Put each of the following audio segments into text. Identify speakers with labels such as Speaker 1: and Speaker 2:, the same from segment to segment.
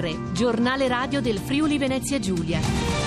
Speaker 1: GR, giornale radio del Friuli Venezia Giulia.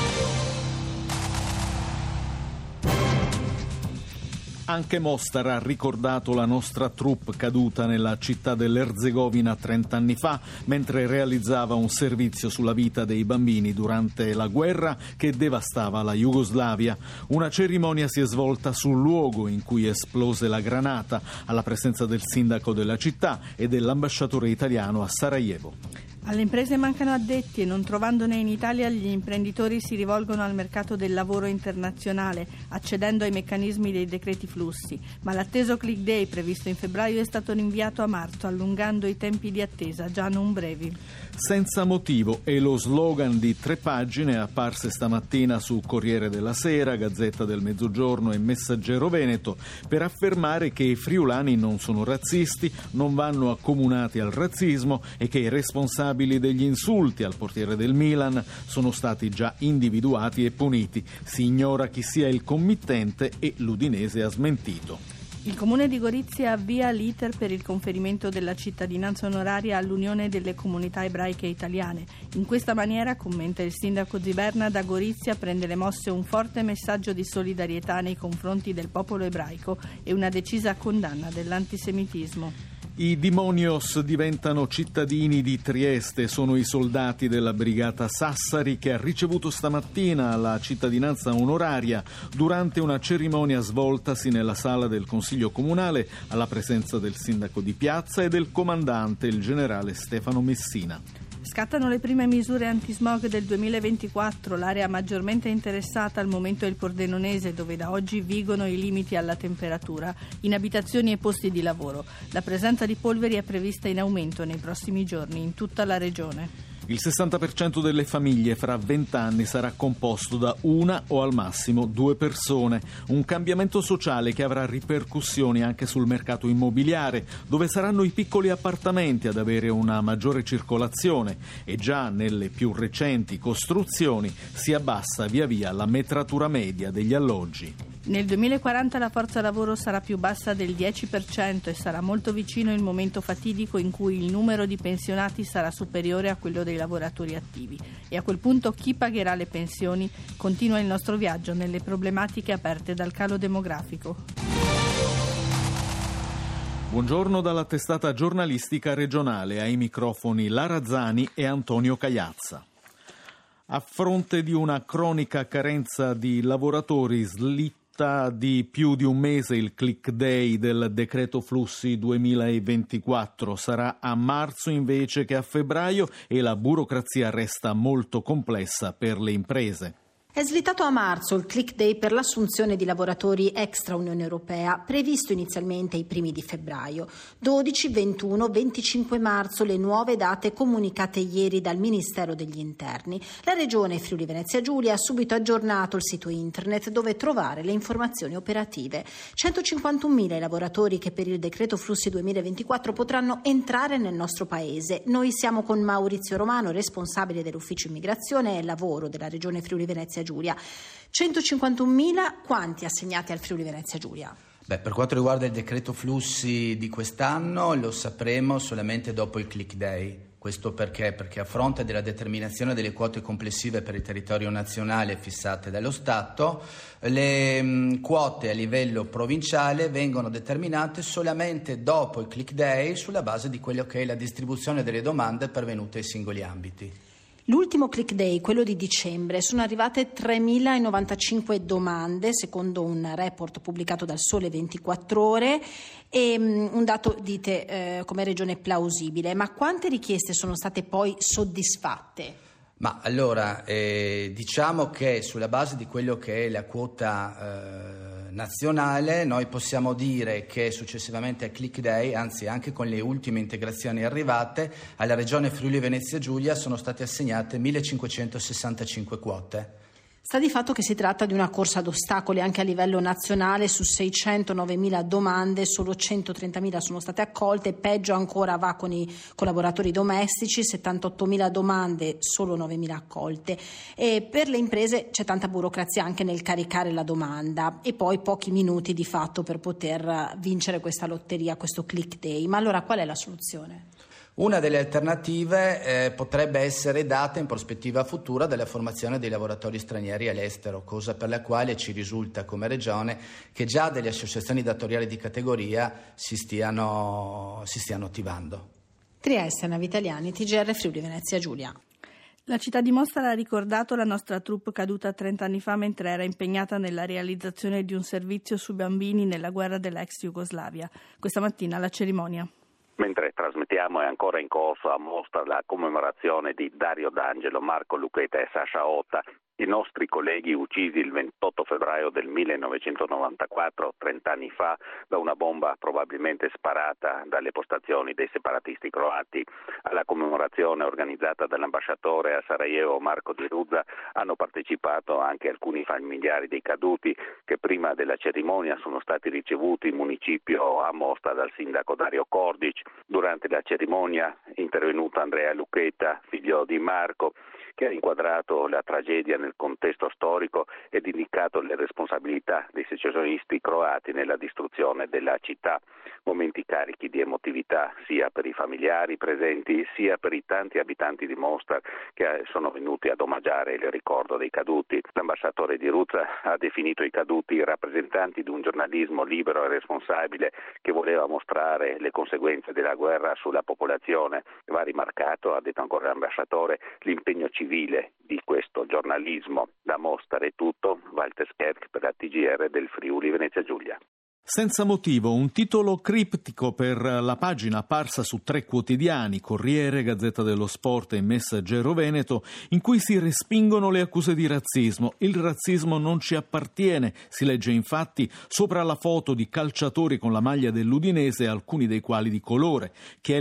Speaker 2: Anche Mostar ha ricordato la nostra troupe caduta nella città dell'Erzegovina 30 anni fa, mentre realizzava un servizio sulla vita dei bambini durante la guerra che devastava la Jugoslavia. Una cerimonia si è svolta sul luogo in cui esplose la granata, alla presenza del sindaco della città e dell'ambasciatore italiano a Sarajevo.
Speaker 3: Alle imprese mancano addetti e non trovandone in Italia gli imprenditori si rivolgono al mercato del lavoro internazionale, accedendo ai meccanismi dei decreti flussi. Ma l'atteso click day previsto in febbraio è stato rinviato a marzo, allungando i tempi di attesa, già non brevi.
Speaker 2: Senza motivo è lo slogan di 3 pagine apparse stamattina su Corriere della Sera, Gazzetta del Mezzogiorno e Messaggero Veneto, per affermare che i friulani non sono razzisti, non vanno accomunati al razzismo e che i responsabili degli insulti al portiere del Milan sono stati già individuati e puniti. Si ignora chi sia il committente e l'Udinese ha smentito.
Speaker 3: Il Comune di Gorizia avvia l'iter per il conferimento della cittadinanza onoraria all'Unione delle Comunità Ebraiche Italiane. In questa maniera, commenta il sindaco Ziberna, da Gorizia prende le mosse un forte messaggio di solidarietà nei confronti del popolo ebraico e una decisa condanna dell'antisemitismo.
Speaker 2: I Dimonios diventano cittadini di Trieste, sono i soldati della brigata Sassari che ha ricevuto stamattina la cittadinanza onoraria durante una cerimonia svoltasi nella sala del Consiglio Comunale alla presenza del sindaco di Piazza e del comandante, il generale Stefano Messina.
Speaker 3: Scattano le prime misure antismog del 2024, l'area maggiormente interessata al momento è il Pordenonese, dove da oggi vigono i limiti alla temperatura in abitazioni e posti di lavoro. La presenza di polveri è prevista in aumento nei prossimi giorni in tutta la regione.
Speaker 2: Il 60% delle famiglie fra 20 anni sarà composto da una o al massimo 2 persone. Un cambiamento sociale che avrà ripercussioni anche sul mercato immobiliare, dove saranno i piccoli appartamenti ad avere una maggiore circolazione e già nelle più recenti costruzioni si abbassa via via la metratura media degli alloggi.
Speaker 3: Nel 2040 la forza lavoro sarà più bassa del 10% e sarà molto vicino il momento fatidico in cui il numero di pensionati sarà superiore a quello dei lavoratori attivi. E a quel punto chi pagherà le pensioni? Continua il nostro viaggio nelle problematiche aperte dal calo demografico.
Speaker 2: Buongiorno dalla testata giornalistica regionale, ai microfoni Lara Zani e Antonio Cagliazza. A fronte di una cronica carenza di lavoratori, slitta di più di un mese il click day del decreto flussi 2024. Sarà a marzo invece che a febbraio e la burocrazia resta molto complessa per le imprese.
Speaker 4: È slittato a marzo il click day per l'assunzione di lavoratori extra Unione Europea, previsto inizialmente ai primi di febbraio. 12, 21, 25 marzo le nuove date comunicate ieri dal Ministero degli Interni. La Regione Friuli Venezia Giulia ha subito aggiornato il sito internet dove trovare le informazioni operative. 151.000 i lavoratori che per il decreto flussi 2024 potranno entrare nel nostro paese. Noi siamo con Maurizio Romano, responsabile dell'ufficio immigrazione e lavoro della Regione Friuli Venezia Giulia. 151.000 quanti assegnati al Friuli Venezia Giulia?
Speaker 5: Per quanto riguarda il decreto flussi di quest'anno lo sapremo solamente dopo il click day. Questo perché? Perché a fronte della determinazione delle quote complessive per il territorio nazionale fissate dallo Stato, le quote a livello provinciale vengono determinate solamente dopo il click day sulla base di quello che è la distribuzione delle domande pervenute ai singoli ambiti.
Speaker 4: L'ultimo click day, quello di dicembre, sono arrivate 3.095 domande, secondo un report pubblicato dal Sole 24 Ore, e un dato, dite, come regione plausibile. Ma quante richieste sono state poi soddisfatte?
Speaker 5: Ma allora, diciamo che sulla base di quello che è la quota nazionale, noi possiamo dire che successivamente al click day, anzi anche con le ultime integrazioni arrivate, alla Regione Friuli Venezia Giulia sono state assegnate 1.565 quote.
Speaker 4: Sta di fatto che si tratta di una corsa ad ostacoli anche a livello nazionale. Su 609.000 domande solo 130.000 sono state accolte, peggio ancora va con i collaboratori domestici, 78.000 domande, solo 9.000 accolte. E per le imprese c'è tanta burocrazia anche nel caricare la domanda e poi pochi minuti di fatto per poter vincere questa lotteria, questo click day. Ma allora qual è la soluzione?
Speaker 5: Una delle alternative potrebbe essere data in prospettiva futura della formazione dei lavoratori stranieri all'estero, cosa per la quale ci risulta come Regione che già delle associazioni datoriali di categoria si stiano attivando.
Speaker 4: Trieste, Navitaliani, TGR Friuli Venezia Giulia.
Speaker 3: La città di Mostar ha ricordato la nostra troupe caduta 30 anni fa mentre era impegnata nella realizzazione di un servizio su bambini nella guerra dell'ex Jugoslavia. Questa mattina la cerimonia.
Speaker 6: Mentre trasmettiamo è ancora in corso a Mostar la commemorazione di Dario D'Angelo, Marco Lucchetta e Sasha Otta, i nostri colleghi uccisi il 28 febbraio del 1994, 30 anni fa, da una bomba probabilmente sparata dalle postazioni dei separatisti croati. Alla commemorazione organizzata dall'ambasciatore a Sarajevo Marco Di Ruzza hanno partecipato anche alcuni familiari dei caduti che prima della cerimonia sono stati ricevuti in municipio a Mostar dal sindaco Dario Kordic. Durante la cerimonia è intervenuto Andrea Lucchetta, figlio di Marco, che ha inquadrato la tragedia nel contesto storico ed indicato le responsabilità dei secessionisti croati nella distruzione della città. Momenti carichi di emotività sia per i familiari presenti sia per i tanti abitanti di Mostar che sono venuti ad omaggiare il ricordo dei caduti. L'ambasciatore Di Ruzza ha definito i caduti rappresentanti di un giornalismo libero e responsabile che voleva mostrare le conseguenze della guerra sulla popolazione. Va rimarcato, ha detto ancora l'ambasciatore, l'impegno civile di questo giornalismo. Da Mostar è tutto, Walter Scherk per la TGR del Friuli Venezia Giulia.
Speaker 2: Senza motivo, un titolo criptico per la pagina apparsa su 3 quotidiani, Corriere, Gazzetta dello Sport e Messaggero Veneto, in cui si respingono le accuse di razzismo. Il razzismo non ci appartiene, si legge infatti sopra la foto di calciatori con la maglia dell'Udinese, alcuni dei quali di colore. Chi è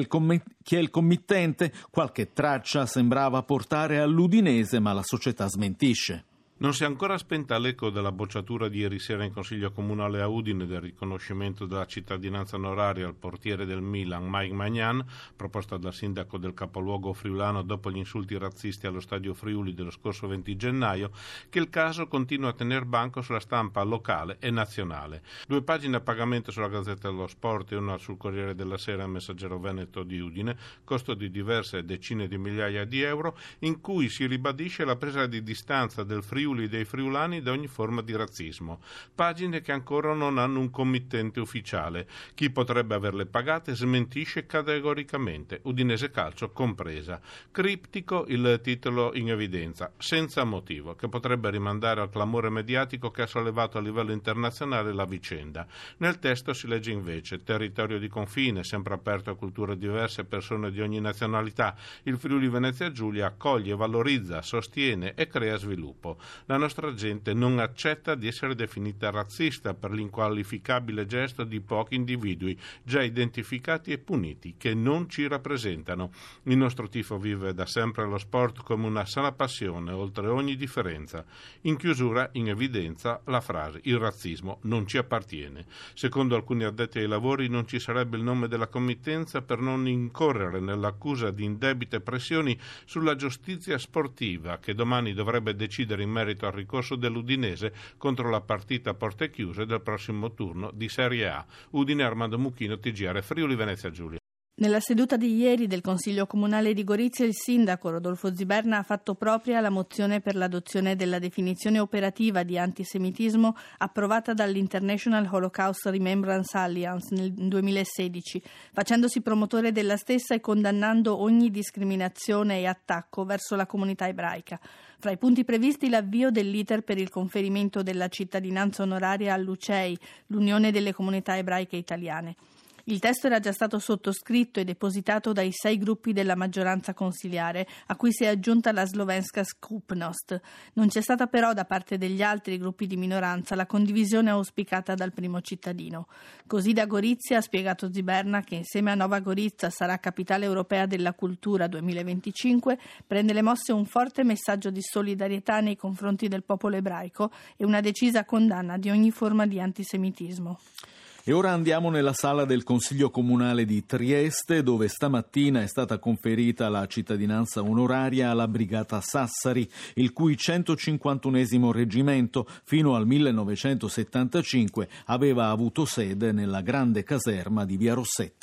Speaker 2: il committente? Qualche traccia sembrava portare all'Udinese, ma la società smentisce.
Speaker 7: Non si è ancora spenta l'eco della bocciatura di ieri sera in Consiglio Comunale a Udine del riconoscimento della cittadinanza onoraria al portiere del Milan, Mike Maignan, proposta dal sindaco del capoluogo friulano dopo gli insulti razzisti allo Stadio Friuli dello scorso 20 gennaio, che il caso continua a tener banco sulla stampa locale e nazionale. 2 pagine a pagamento sulla Gazzetta dello Sport e una sul Corriere della Sera e Messaggero Veneto di Udine, costo di diverse decine di migliaia di euro, in cui si ribadisce la presa di distanza del Friuli dei friulani da ogni forma di razzismo. Pagine che ancora non hanno un committente ufficiale. Chi potrebbe averle pagate smentisce categoricamente, Udinese Calcio compresa. Criptico il titolo in evidenza, senza motivo, che potrebbe rimandare al clamore mediatico che ha sollevato a livello internazionale la vicenda. Nel testo si legge invece: territorio di confine, sempre aperto a culture diverse e persone di ogni nazionalità. Il Friuli Venezia Giulia accoglie, valorizza, sostiene e crea sviluppo. La nostra gente non accetta di essere definita razzista per l'inqualificabile gesto di pochi individui già identificati e puniti che non ci rappresentano. Il nostro tifo vive da sempre lo sport come una sana passione oltre ogni differenza. In chiusura, in evidenza, la frase: il razzismo non ci appartiene. Secondo alcuni addetti ai lavori non ci sarebbe il nome della committenza per non incorrere nell'accusa di indebite pressioni sulla giustizia sportiva che domani dovrebbe decidere in merito al ricorso dell'Udinese contro la partita a porte chiuse del prossimo turno di Serie A. Udine, Armando Mucchino, TGR Friuli Venezia Giulia.
Speaker 3: Nella seduta di ieri del Consiglio Comunale di Gorizia, il sindaco Rodolfo Ziberna ha fatto propria la mozione per l'adozione della definizione operativa di antisemitismo approvata dall'International Holocaust Remembrance Alliance nel 2016, facendosi promotore della stessa e condannando ogni discriminazione e attacco verso la comunità ebraica. Fra i punti previsti l'avvio dell'iter per il conferimento della cittadinanza onoraria all'UCEI, l'Unione delle Comunità Ebraiche Italiane. Il testo era già stato sottoscritto e depositato dai 6 gruppi della maggioranza consiliare, a cui si è aggiunta la Slovenska Skupnost. Non c'è stata però da parte degli altri gruppi di minoranza la condivisione auspicata dal primo cittadino. Così da Gorizia ha spiegato Ziberna che insieme a Nova Gorica sarà capitale europea della cultura 2025, prende le mosse un forte messaggio di solidarietà nei confronti del popolo ebraico e una decisa condanna di ogni forma di antisemitismo.
Speaker 2: E ora andiamo nella sala del Consiglio Comunale di Trieste, dove stamattina è stata conferita la cittadinanza onoraria alla Brigata Sassari, il cui 151esimo reggimento fino al 1975 aveva avuto sede nella grande caserma di Via Rossetti.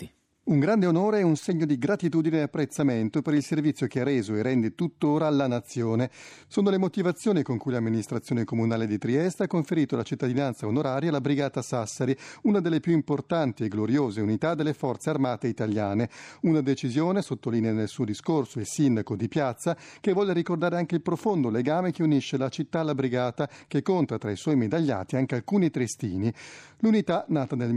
Speaker 8: Un grande onore e un segno di gratitudine e apprezzamento per il servizio che ha reso e rende tuttora alla nazione. Sono le motivazioni con cui l'amministrazione comunale di Trieste ha conferito la cittadinanza onoraria alla Brigata Sassari, una delle più importanti e gloriose unità delle forze armate italiane. Una decisione, sottolinea nel suo discorso il sindaco di Piazza, che vuole ricordare anche il profondo legame che unisce la città alla Brigata, che conta tra i suoi medagliati anche alcuni triestini. L'unità, nata nel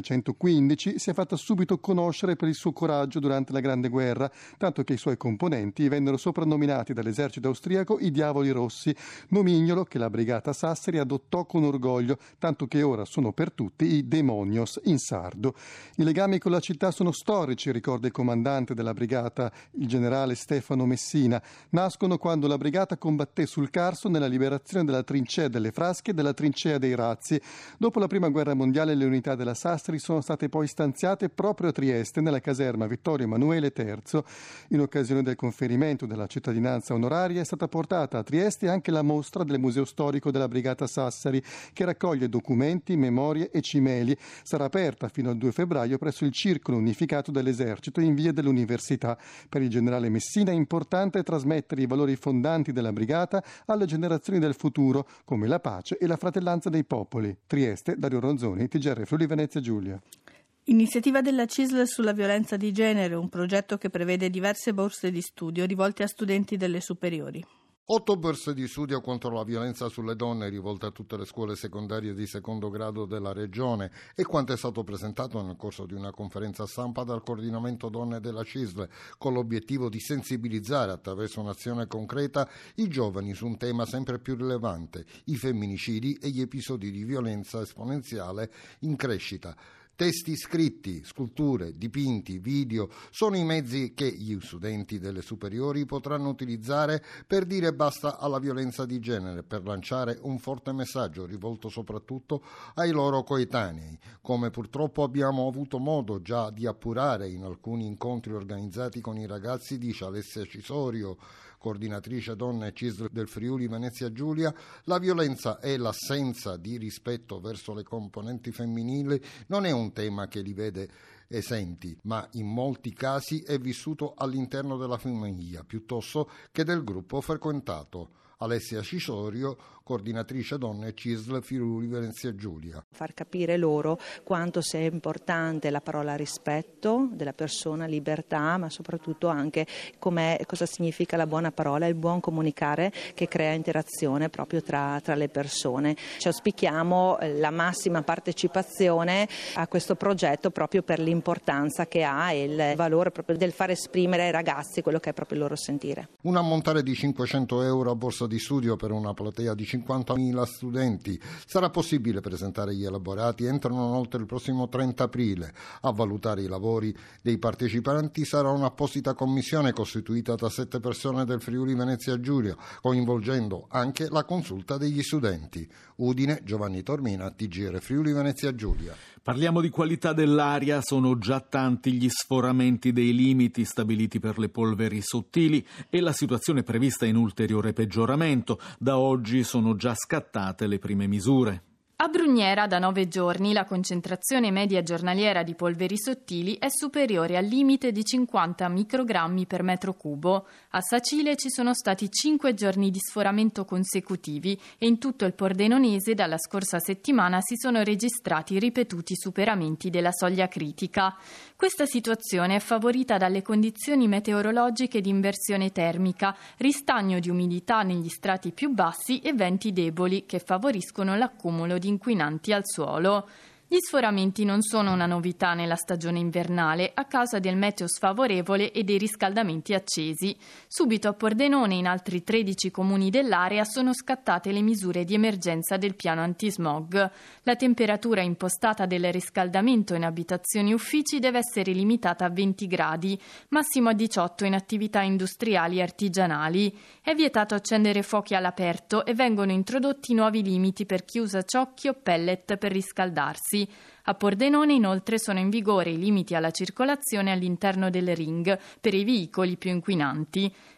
Speaker 8: 1915, si è fatta subito conoscere per il suo coraggio durante la Grande Guerra, tanto che i suoi componenti vennero soprannominati dall'esercito austriaco i Diavoli Rossi, nomignolo che la Brigata Sassari adottò con orgoglio, tanto che ora sono per tutti i Demonios in sardo. I legami con la città sono storici, ricorda il comandante della Brigata, il generale Stefano Messina. Nascono quando la Brigata combatté sul Carso nella liberazione della Trincea delle Frasche e della Trincea dei Razzi. Dopo la Prima Guerra Mondiale le unità della Sassari sono state poi stanziate proprio a Trieste, nella caserma Vittorio Emanuele III. In occasione del conferimento della cittadinanza onoraria è stata portata a Trieste anche la mostra del Museo Storico della Brigata Sassari, che raccoglie documenti, memorie e cimeli. Sarà aperta fino al 2 febbraio presso il Circolo Unificato dell'Esercito in via dell'Università. Per il generale Messina è importante trasmettere i valori fondanti della Brigata alle generazioni del futuro, come la pace e la fratellanza dei popoli. Trieste, Dario Ronzoni, TGR Friuli Venezia Giulia.
Speaker 3: Iniziativa della CISL sulla violenza di genere, un progetto che prevede diverse borse di studio rivolte a studenti delle superiori.
Speaker 9: 8 borse di studio contro la violenza sulle donne rivolte a tutte le scuole secondarie di secondo grado della regione e quanto è stato presentato nel corso di una conferenza stampa dal coordinamento donne della CISL, con l'obiettivo di sensibilizzare attraverso un'azione concreta i giovani su un tema sempre più rilevante, i femminicidi e gli episodi di violenza esponenziale in crescita. Testi scritti, sculture, dipinti, video sono i mezzi che gli studenti delle superiori potranno utilizzare per dire basta alla violenza di genere, per lanciare un forte messaggio rivolto soprattutto ai loro coetanei, come purtroppo abbiamo avuto modo già di appurare in alcuni incontri organizzati con i ragazzi, dice Alessia Cisorio, coordinatrice donne CISL del Friuli Venezia Giulia. La violenza e l'assenza di rispetto verso le componenti femminili non è un tema che li vede esenti, ma in molti casi è vissuto all'interno della famiglia piuttosto che del gruppo frequentato. Alessia Cisorio, coordinatrice donne CISL Friuli Venezia Giulia.
Speaker 10: Far capire loro quanto sia importante la parola rispetto della persona, libertà, ma soprattutto anche cosa significa la buona parola, il buon comunicare che crea interazione proprio tra le persone. Ci auspichiamo la massima partecipazione a questo progetto proprio per l'importanza che ha e il valore proprio del far esprimere ai ragazzi quello che è proprio il loro sentire.
Speaker 9: Un ammontare di 500 euro a borsa di studio per una platea di 50.000 studenti. Sarà possibile presentare gli elaborati entro non oltre il prossimo 30 aprile. A valutare i lavori dei partecipanti sarà un'apposita commissione costituita da 7 persone del Friuli Venezia Giulia, coinvolgendo anche la consulta degli studenti. Udine, Giovanni Tormina, TGR Friuli Venezia Giulia.
Speaker 2: Parliamo di qualità dell'aria, sono già tanti gli sforamenti dei limiti stabiliti per le polveri sottili e la situazione prevista in ulteriore peggioramento. Da oggi sono già scattate le prime misure.
Speaker 11: A Brugnera da 9 giorni la concentrazione media giornaliera di polveri sottili è superiore al limite di 50 microgrammi per metro cubo. A Sacile ci sono stati 5 giorni di sforamento consecutivi e in tutto il Pordenonese dalla scorsa settimana si sono registrati ripetuti superamenti della soglia critica. Questa situazione è favorita dalle condizioni meteorologiche di inversione termica, ristagno di umidità negli strati più bassi e venti deboli che favoriscono l'accumulo di inquinanti al suolo. Gli sforamenti non sono una novità nella stagione invernale a causa del meteo sfavorevole e dei riscaldamenti accesi. Subito a Pordenone e in altri 13 comuni dell'area sono scattate le misure di emergenza del piano antismog. La temperatura impostata del riscaldamento in abitazioni e uffici deve essere limitata a 20 gradi, massimo a 18 in attività industriali e artigianali. È vietato accendere fuochi all'aperto e vengono introdotti nuovi limiti per chi usa ciocchi o pellet per riscaldarsi. A Pordenone inoltre sono in vigore i limiti alla circolazione all'interno del ring per i veicoli più inquinanti.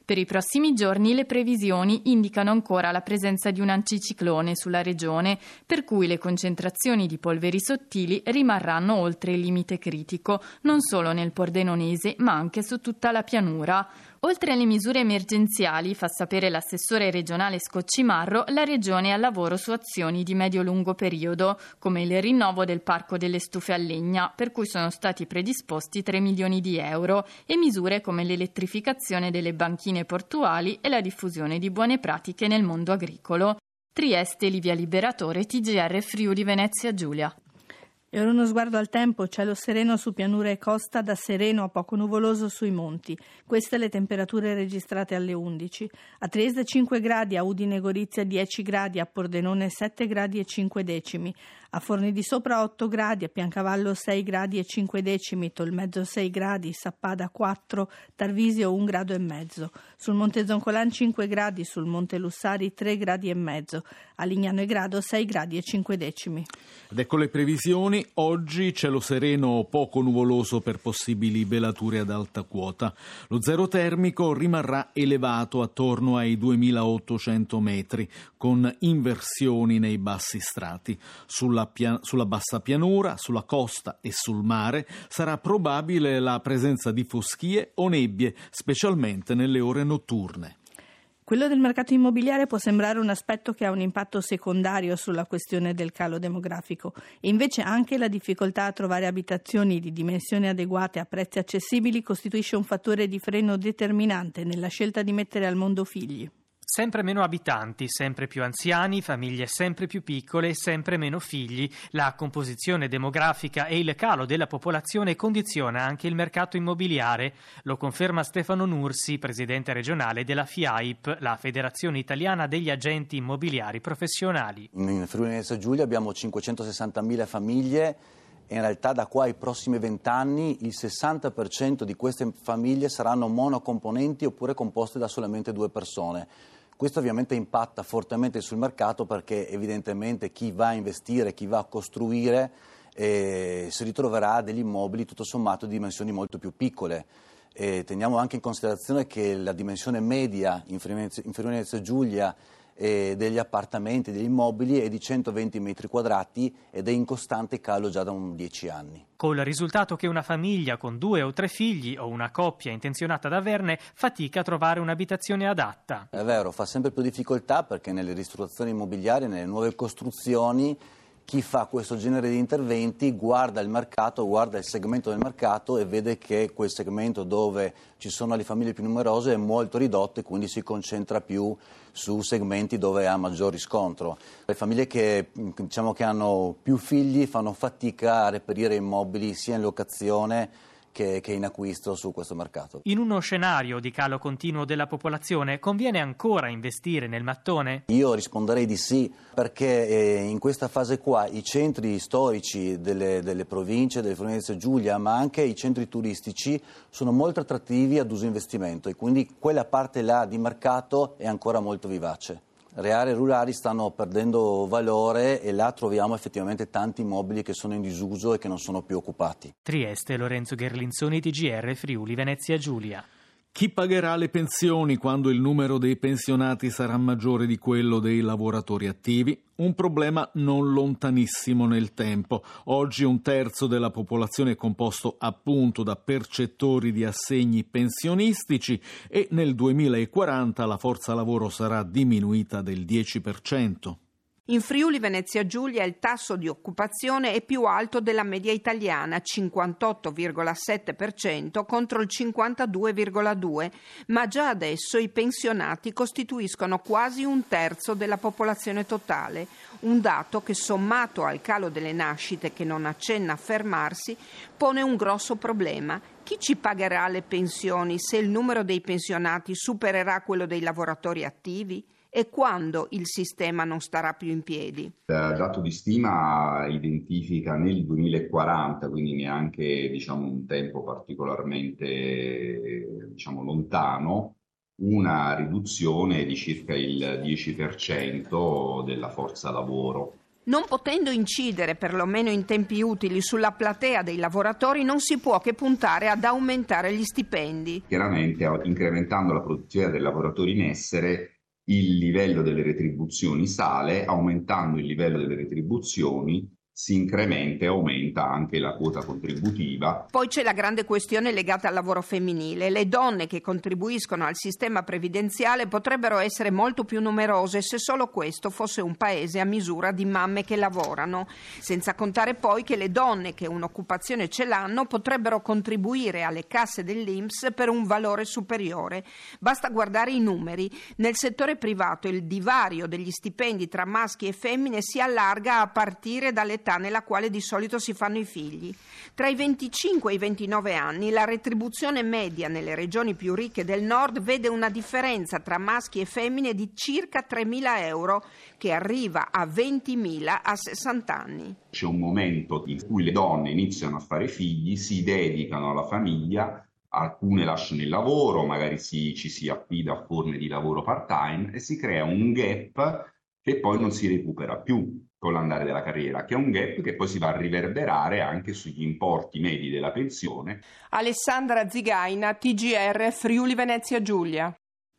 Speaker 11: Per i prossimi giorni le previsioni indicano ancora la presenza di un anticiclone sulla regione, per cui le concentrazioni di polveri sottili rimarranno oltre il limite critico, non solo nel Pordenonese ma anche su tutta la pianura. Oltre alle misure emergenziali, fa sapere l'assessore regionale Scoccimarro, la Regione è al lavoro su azioni di medio-lungo periodo, come il rinnovo del parco delle stufe a legna, per cui sono stati predisposti 3 milioni di euro, e misure come l'elettrificazione delle banchine portuali e la diffusione di buone pratiche nel mondo agricolo. Trieste, Livia Liberatore, TGR Friuli Venezia Giulia.
Speaker 3: E ora uno sguardo al tempo, cielo sereno su pianura e costa, da sereno a poco nuvoloso sui monti. Queste le temperature registrate alle 11. A Trieste 5 gradi, a Udine e Gorizia 10 gradi, a Pordenone 7 gradi e 5 decimi. A Forni di Sopra 8 gradi, a Piancavallo 6 gradi e 5 decimi, Tolmezzo 6 gradi, Sappada 4, Tarvisio 1 grado e mezzo. Sul Monte Zoncolan 5 gradi, sul Monte Lussari 3 gradi e mezzo, a Lignano e Grado 6 gradi e 5 decimi.
Speaker 2: Ed ecco le previsioni. Oggi cielo sereno poco nuvoloso per possibili velature ad alta quota. Lo zero termico rimarrà elevato attorno ai 2800 metri, con inversioni nei bassi strati. Sulla bassa pianura, sulla costa e sul mare sarà probabile la presenza di foschie o nebbie, specialmente nelle ore notturne.
Speaker 3: Quello del mercato immobiliare può sembrare un aspetto che ha un impatto secondario sulla questione del calo demografico, e invece anche la difficoltà a trovare abitazioni di dimensioni adeguate a prezzi accessibili costituisce un fattore di freno determinante nella scelta di mettere al mondo figli.
Speaker 12: Sempre meno abitanti, sempre più anziani, famiglie sempre più piccole, sempre meno figli. La composizione demografica e il calo della popolazione condiziona anche il mercato immobiliare. Lo conferma Stefano Nursi, presidente regionale della FIAIP, la Federazione Italiana degli Agenti Immobiliari Professionali.
Speaker 13: In Friuli Venezia Giulia abbiamo 560.000 famiglie e in realtà da qua ai prossimi 20 anni il 60% di queste famiglie saranno monocomponenti oppure composte da solamente 2 persone. Questo ovviamente impatta fortemente sul mercato, perché evidentemente chi va a investire, chi va a costruire si ritroverà degli immobili tutto sommato di dimensioni molto più piccole. Teniamo anche in considerazione che la dimensione media in Friuli Venezia Giulia degli appartamenti, degli immobili è di 120 metri quadrati ed è in costante calo già da 10 anni.
Speaker 12: Col risultato che una famiglia con 2 o 3 figli o una coppia intenzionata ad averne fatica a trovare un'abitazione adatta.
Speaker 13: È vero, fa sempre più difficoltà, perché nelle ristrutturazioni immobiliari, nelle nuove costruzioni, chi fa questo genere di interventi guarda il mercato, guarda il segmento del mercato e vede che quel segmento dove ci sono le famiglie più numerose è molto ridotto, e quindi si concentra più su segmenti dove ha maggior riscontro. Le famiglie che hanno più figli fanno fatica a reperire immobili sia in locazione che in acquisto su questo mercato.
Speaker 12: In uno scenario di calo continuo della popolazione, conviene ancora investire nel mattone?
Speaker 13: Io risponderei di sì, perché in questa fase qua i centri storici delle province, delle Friuli Venezia Giulia, ma anche i centri turistici sono molto attrattivi ad uso investimento, e quindi quella parte là di mercato è ancora molto vivace. Le aree rurali stanno perdendo valore e là troviamo effettivamente tanti immobili che sono in disuso e che non sono più occupati.
Speaker 12: Trieste, Lorenzo Gherlinzoni, TGR Friuli Venezia Giulia.
Speaker 2: Chi pagherà le pensioni quando il numero dei pensionati sarà maggiore di quello dei lavoratori attivi? Un problema non lontanissimo nel tempo. Oggi 1/3 della popolazione è composto appunto da percettori di assegni pensionistici, e nel 2040 la forza lavoro sarà diminuita del 10%.
Speaker 14: In Friuli Venezia Giulia il tasso di occupazione è più alto della media italiana, 58,7% contro il 52,2%, ma già adesso i pensionati costituiscono quasi 1/3 della popolazione totale, un dato che, sommato al calo delle nascite che non accenna a fermarsi, pone un grosso problema. Chi ci pagherà le pensioni se il numero dei pensionati supererà quello dei lavoratori attivi? E quando il sistema non starà più in piedi?
Speaker 15: Il dato di stima identifica nel 2040, quindi neanche un tempo particolarmente lontano, una riduzione di circa il 10% della forza lavoro.
Speaker 14: Non potendo incidere, perlomeno in tempi utili, sulla platea dei lavoratori, non si può che puntare ad aumentare gli stipendi.
Speaker 15: Chiaramente, incrementando la produttività dei lavoratori in essere, il livello delle retribuzioni sale, aumentando il livello delle retribuzioni si incrementa e aumenta anche la quota contributiva.
Speaker 14: Poi c'è la grande questione legata al lavoro femminile. Le donne che contribuiscono al sistema previdenziale potrebbero essere molto più numerose se solo questo fosse un paese a misura di mamme che lavorano. Senza contare poi che le donne che un'occupazione ce l'hanno potrebbero contribuire alle casse dell'INPS per un valore superiore. Basta guardare i numeri. Nel settore privato il divario degli stipendi tra maschi e femmine si allarga a partire dall'età nella quale di solito si fanno i figli. Tra i 25 e i 29 anni la retribuzione media nelle regioni più ricche del nord vede una differenza tra maschi e femmine di circa 3.000 euro, che arriva a 20.000 a 60 anni.
Speaker 15: C'è un momento in cui le donne iniziano a fare figli, si dedicano alla famiglia, alcune lasciano il lavoro, magari ci si affida a forme di lavoro part-time e si crea un gap che poi non si recupera più con l'andare della carriera, che è un gap che poi si va a riverberare anche sugli importi medi della pensione.
Speaker 16: Alessandra Zigaina, TGR Friuli Venezia Giulia.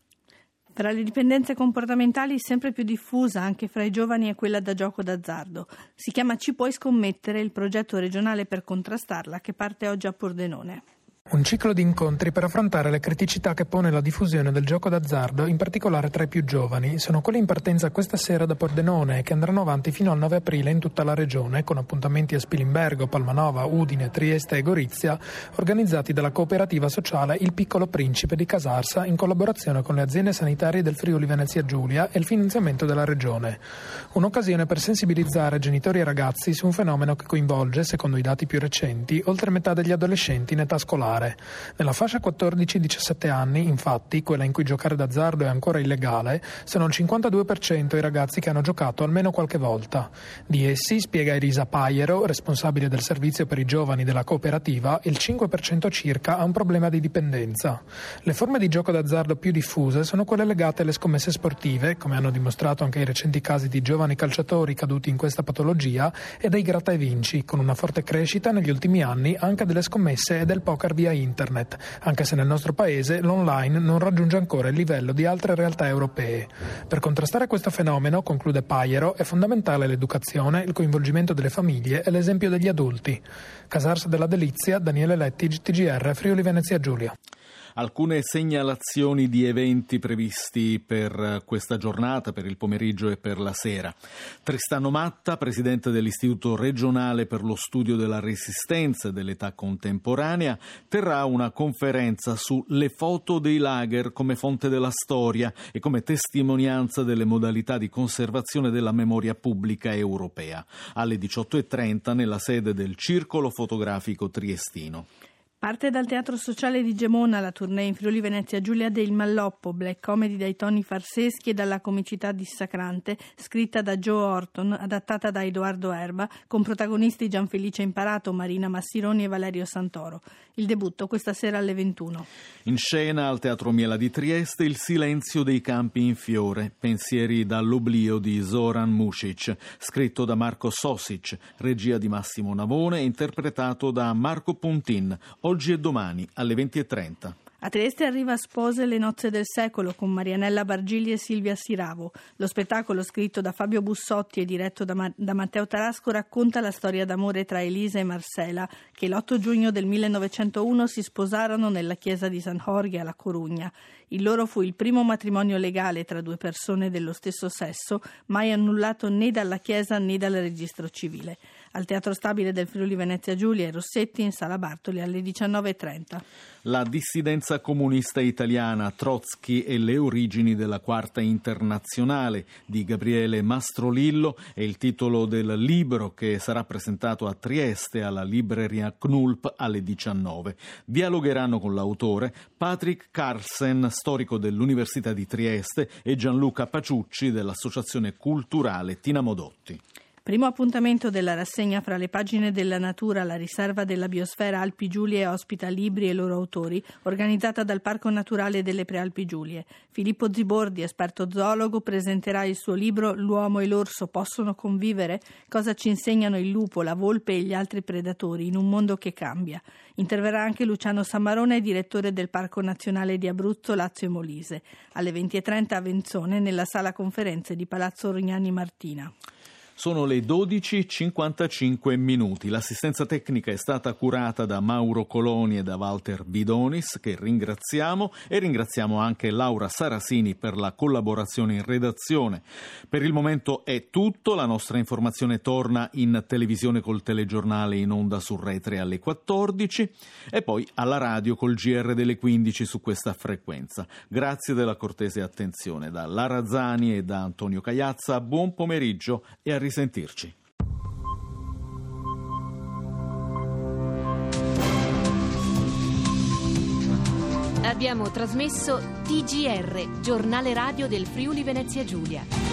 Speaker 3: Tra le dipendenze comportamentali sempre più diffusa anche fra i giovani è quella da gioco d'azzardo. Si chiama Ci puoi scommettere, il progetto regionale per contrastarla che parte oggi a Pordenone.
Speaker 17: Un ciclo di incontri per affrontare le criticità che pone la diffusione del gioco d'azzardo, in particolare tra i più giovani. Sono quelli in partenza questa sera da Pordenone e che andranno avanti fino al 9 aprile in tutta la regione, con appuntamenti a Spilimbergo, Palmanova, Udine, Trieste e Gorizia, organizzati dalla cooperativa sociale Il Piccolo Principe di Casarsa in collaborazione con le aziende sanitarie del Friuli Venezia Giulia e il finanziamento della regione. Un'occasione per sensibilizzare genitori e ragazzi su un fenomeno che coinvolge, secondo i dati più recenti, oltre metà degli adolescenti in età scolare. Nella fascia 14-17 anni, infatti, quella in cui giocare d'azzardo è ancora illegale, sono il 52% i ragazzi che hanno giocato almeno qualche volta. Di essi, spiega Elisa Paiero, responsabile del servizio per i giovani della cooperativa, il 5% circa ha un problema di dipendenza. Le forme di gioco d'azzardo più diffuse sono quelle legate alle scommesse sportive, come hanno dimostrato anche i recenti casi di giovani calciatori caduti in questa patologia, e dei gratta e vinci, con una forte crescita negli ultimi anni anche delle scommesse e del poker via internet, anche se nel nostro paese l'online non raggiunge ancora il livello di altre realtà europee. Per contrastare questo fenomeno, conclude Paiero, è fondamentale l'educazione, il coinvolgimento delle famiglie e l'esempio degli adulti. Casarsa della Delizia, Daniele Lettig, TGR Friuli Venezia Giulia.
Speaker 2: Alcune segnalazioni di eventi previsti per questa giornata, per il pomeriggio e per la sera. Tristano Matta, presidente dell'Istituto regionale per lo studio della resistenza e dell'età contemporanea, terrà una conferenza su le foto dei lager come fonte della storia e come testimonianza delle modalità di conservazione della memoria pubblica europea, alle 18:30 nella sede del Circolo Fotografico Triestino.
Speaker 3: Parte dal Teatro Sociale di Gemona la tournée in Friuli Venezia Giulia del Malloppo, black comedy dai toni farseschi e dalla comicità dissacrante, scritta da Joe Orton, adattata da Edoardo Erba, con protagonisti Gianfelice Imparato, Marina Massironi e Valerio Santoro. Il debutto questa sera alle 21.
Speaker 2: In scena al Teatro Miela di Trieste Il silenzio dei campi in fiore, pensieri dall'oblio di Zoran Mušić, scritto da Marco Sosic, regia di Massimo Navone e interpretato da Marco Puntin. Oggi e domani alle 20:30.
Speaker 3: A Trieste arriva Spose le nozze del secolo con Marianella Bargili e Silvia Siravo. Lo spettacolo, scritto da Fabio Bussotti e diretto da Matteo Tarasco, racconta la storia d'amore tra Elisa e Marcela, che l'8 giugno del 1901 si sposarono nella chiesa di San Jorge a La Corugna. Il loro fu il primo matrimonio legale tra due persone dello stesso sesso, mai annullato né dalla chiesa né dal registro civile. Al Teatro Stabile del Friuli Venezia Giulia e Rossetti in Sala Bartoli alle 19:30.
Speaker 2: La dissidenza comunista italiana, Trotsky e le origini della Quarta Internazionale di Gabriele Mastrolillo è il titolo del libro che sarà presentato a Trieste alla libreria Knulp alle 19. Dialogheranno con l'autore Patrick Carlsen, storico dell'Università di Trieste, e Gianluca Paciucci dell'Associazione Culturale Tina Modotti.
Speaker 3: Primo appuntamento della rassegna Fra le pagine della natura, la riserva della biosfera Alpi Giulie ospita libri e loro autori, organizzata dal Parco Naturale delle Prealpi Giulie. Filippo Zibordi, esperto zoologo, presenterà il suo libro L'uomo e l'orso possono convivere? Cosa ci insegnano il lupo, la volpe e gli altri predatori in un mondo che cambia. Interverrà anche Luciano Sammarone, direttore del Parco Nazionale di Abruzzo, Lazio e Molise. Alle 20:30 a Venzone, nella sala conferenze di Palazzo Orignani Martina.
Speaker 2: Sono le 12:55. L'assistenza tecnica è stata curata da Mauro Coloni e da Walter Bidonis, che ringraziamo, e ringraziamo anche Laura Sarasini per la collaborazione in redazione. Per il momento è tutto, la nostra informazione torna in televisione col telegiornale in onda su Rai 3 alle 14 e poi alla radio col GR delle 15 su questa frequenza. Grazie della cortese attenzione. Da Lara Zani e da Antonio Cagliazza, buon pomeriggio e a risentirci.
Speaker 1: Abbiamo trasmesso TGR, giornale radio del Friuli Venezia Giulia.